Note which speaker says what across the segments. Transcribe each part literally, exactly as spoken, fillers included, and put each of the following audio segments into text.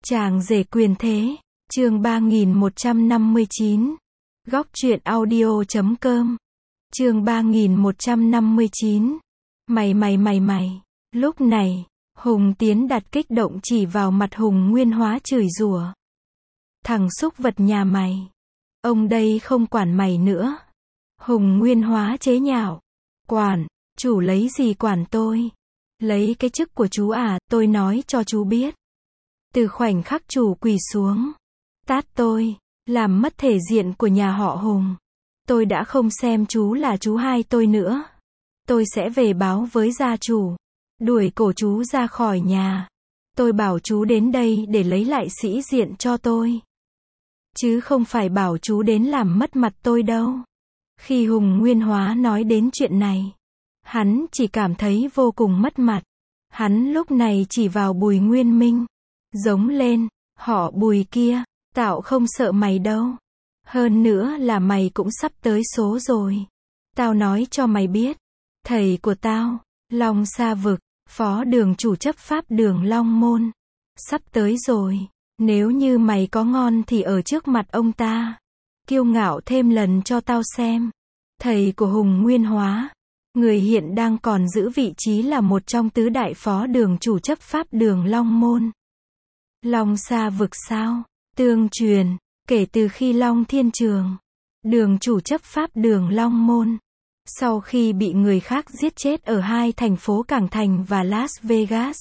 Speaker 1: Chàng rể quyền thế, chương ba nghìn một trăm năm mươi chín. Góc truyện audio chấm com. Chương ba nghìn một trăm năm mươi chín. Mày mày mày mày. Lúc này, Hùng Tiến Đạt kích động chỉ vào mặt Hùng Nguyên Hóa chửi rủa. Thằng súc vật nhà mày. Ông đây không quản mày nữa. Hùng Nguyên Hóa chế nhạo. Quản, chủ lấy gì quản tôi? Lấy cái chức của chú à, tôi nói cho chú biết. Từ khoảnh khắc chủ quỳ xuống, tát tôi, làm mất thể diện của nhà họ Hùng. Tôi đã không xem chú là chú hai tôi nữa. Tôi sẽ về báo với gia chủ, đuổi cổ chú ra khỏi nhà. Tôi bảo chú đến đây để lấy lại sĩ diện cho tôi, chứ không phải bảo chú đến làm mất mặt tôi đâu. Khi Hùng Nguyên Hóa nói đến chuyện này, hắn chỉ cảm thấy vô cùng mất mặt. Hắn lúc này chỉ vào Bùi Nguyên Minh, giống lên, họ Bùi kia, tao không sợ mày đâu. Hơn nữa là mày cũng sắp tới số rồi. Tao nói cho mày biết, thầy của tao, Long Sa Vực, phó đường chủ chấp pháp đường Long Môn, sắp tới rồi. Nếu như mày có ngon thì ở trước mặt ông ta, kiêu ngạo thêm lần cho tao xem. Thầy của Hùng Nguyên Hóa, người hiện đang còn giữ vị trí là một trong tứ đại phó đường chủ chấp pháp đường Long Môn. Long Sa Vực sao? Tương truyền, kể từ khi Long Thiên Trường, đường chủ chấp pháp đường Long Môn, sau khi bị người khác giết chết ở hai thành phố Cảng Thành và Las Vegas,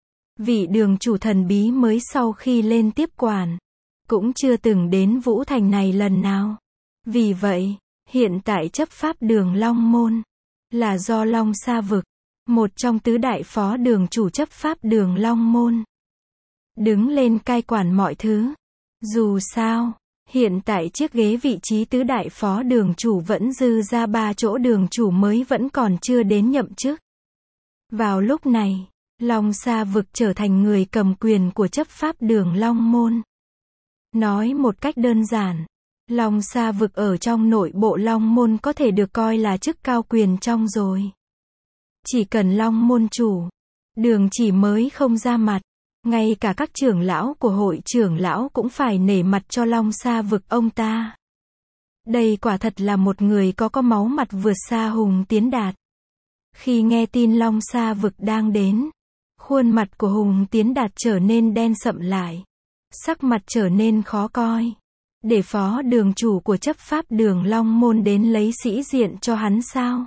Speaker 1: vị đường chủ thần bí mới sau khi lên tiếp quản, cũng chưa từng đến Vũ Thành này lần nào. Vì vậy, hiện tại chấp pháp đường Long Môn là do Long Sa Vực, một trong tứ đại phó đường chủ chấp pháp đường Long Môn, đứng lên cai quản mọi thứ. Dù sao, hiện tại chiếc ghế vị trí tứ đại phó đường chủ vẫn dư ra ba chỗ đường chủ mới vẫn còn chưa đến nhậm chức. Vào lúc này, Long Sa Vực trở thành người cầm quyền của chấp pháp đường Long Môn. Nói một cách đơn giản, Long Sa Vực ở trong nội bộ Long Môn có thể được coi là chức cao quyền trong rồi. Chỉ cần Long Môn chủ, đường chỉ mới không ra mặt, ngay cả các trưởng lão của hội trưởng lão cũng phải nể mặt cho Long Sa Vực ông ta. Đây quả thật là một người có có máu mặt vượt xa Hùng Tiến Đạt. Khi nghe tin Long Sa Vực đang đến, khuôn mặt của Hùng Tiến Đạt trở nên đen sậm lại, sắc mặt trở nên khó coi. Để phó đường chủ của chấp pháp đường Long Môn đến lấy sĩ diện cho hắn sao?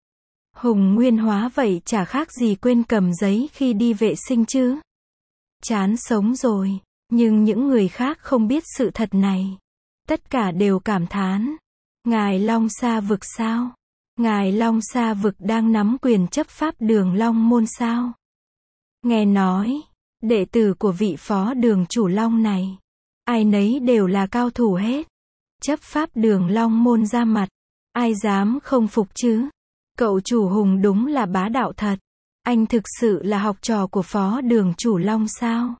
Speaker 1: Hùng Nguyên Hóa vậy chả khác gì quên cầm giấy khi đi vệ sinh chứ. Chán sống rồi. Nhưng những người khác không biết sự thật này. Tất cả đều cảm thán. Ngài Long Sa Vực sao? Ngài Long Sa Vực đang nắm quyền chấp pháp đường Long Môn sao? Nghe nói, đệ tử của vị phó đường chủ Long này, ai nấy đều là cao thủ hết. Chấp pháp đường Long Môn ra mặt, ai dám không phục chứ? Cậu chủ Hùng đúng là bá đạo thật. Anh thực sự là học trò của phó đường chủ Long sao?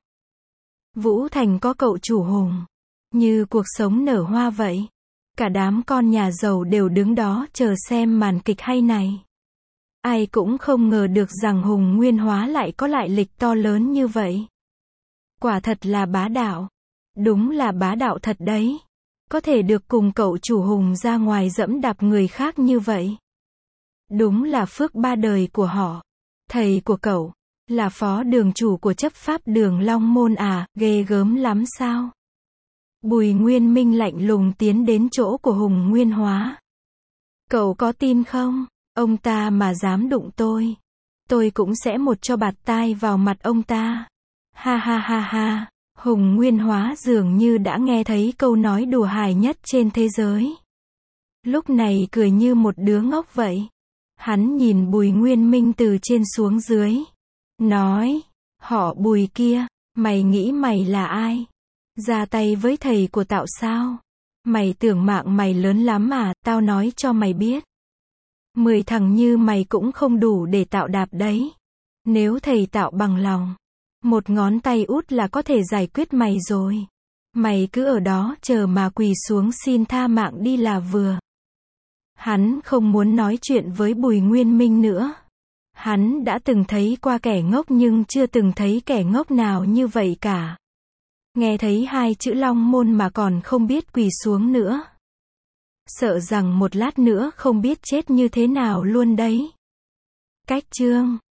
Speaker 1: Vũ Thành có cậu chủ Hùng, như cuộc sống nở hoa vậy. Cả đám con nhà giàu đều đứng đó chờ xem màn kịch hay này. Ai cũng không ngờ được rằng Hùng Nguyên Hóa lại có lại lịch to lớn như vậy. Quả thật là bá đạo. Đúng là bá đạo thật đấy. Có thể được cùng cậu chủ Hùng ra ngoài dẫm đạp người khác như vậy. Đúng là phước ba đời của họ. Thầy của cậu là phó đường chủ của chấp pháp đường Long Môn à, ghê gớm lắm sao? Bùi Nguyên Minh lạnh lùng tiến đến chỗ của Hùng Nguyên Hóa. Cậu có tin không? Ông ta mà dám đụng tôi, tôi cũng sẽ một cho bạt tai vào mặt ông ta. Ha ha ha ha. Hùng Nguyên Hóa dường như đã nghe thấy câu nói đùa hài nhất trên thế giới. Lúc này cười như một đứa ngốc vậy. Hắn nhìn Bùi Nguyên Minh từ trên xuống dưới, nói, họ Bùi kia, mày nghĩ mày là ai? Ra tay với thầy của tao sao? Mày tưởng mạng mày lớn lắm à, tao nói cho mày biết. Mười thằng như mày cũng không đủ để tạo đạp đấy. Nếu thầy tạo bằng lòng, một ngón tay út là có thể giải quyết mày rồi. Mày cứ ở đó chờ mà quỳ xuống xin tha mạng đi là vừa. Hắn không muốn nói chuyện với Bùi Nguyên Minh nữa. Hắn đã từng thấy qua kẻ ngốc nhưng chưa từng thấy kẻ ngốc nào như vậy cả. Nghe thấy hai chữ Long Môn mà còn không biết quỳ xuống nữa. Sợ rằng một lát nữa không biết chết như thế nào luôn đấy. Cách chương